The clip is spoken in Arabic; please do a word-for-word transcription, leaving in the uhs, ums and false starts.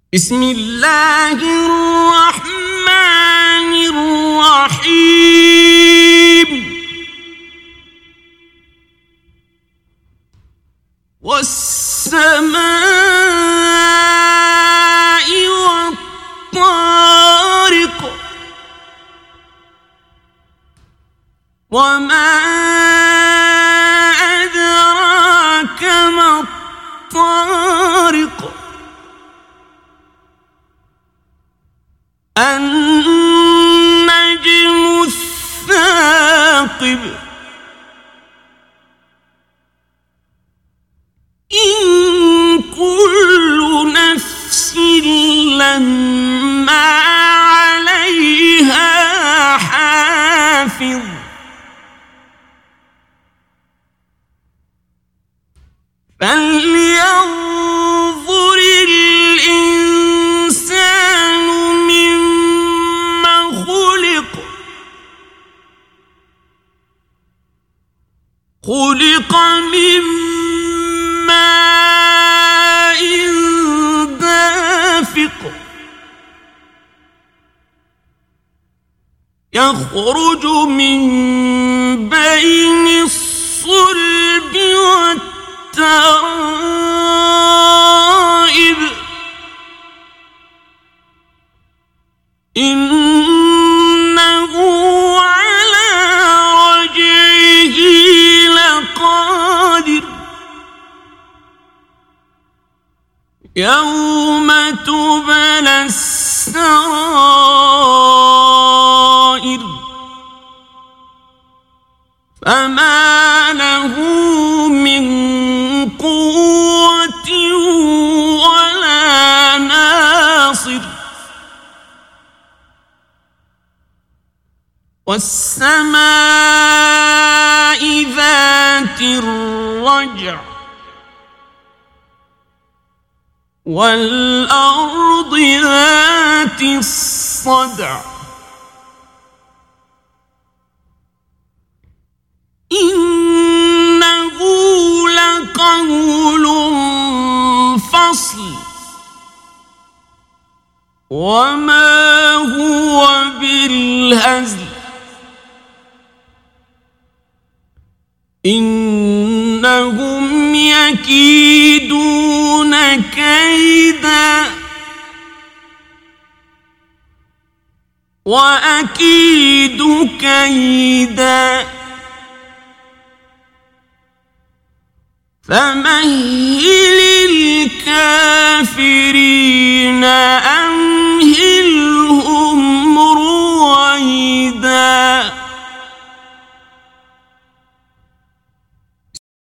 بسم الله الرحمن الرحيم والسماء والطارق وما أدراك ما الطارق النجم الثاقب إن كل نفس لما عليها حافظ فلينظر الإنسان مما خلق خلق من ماء دافق يخرج من بين الصلب والترائب إنه على رجعه لقادر يوم تبلى السرائر فما له من قوة ولا ناصر والسماء ذات الرجع والأرض ذات الصدع إنه لقول فصل وما هو بالهزل إنهم يكيدون كيدا وأكيد كيدا فمهل الكافرين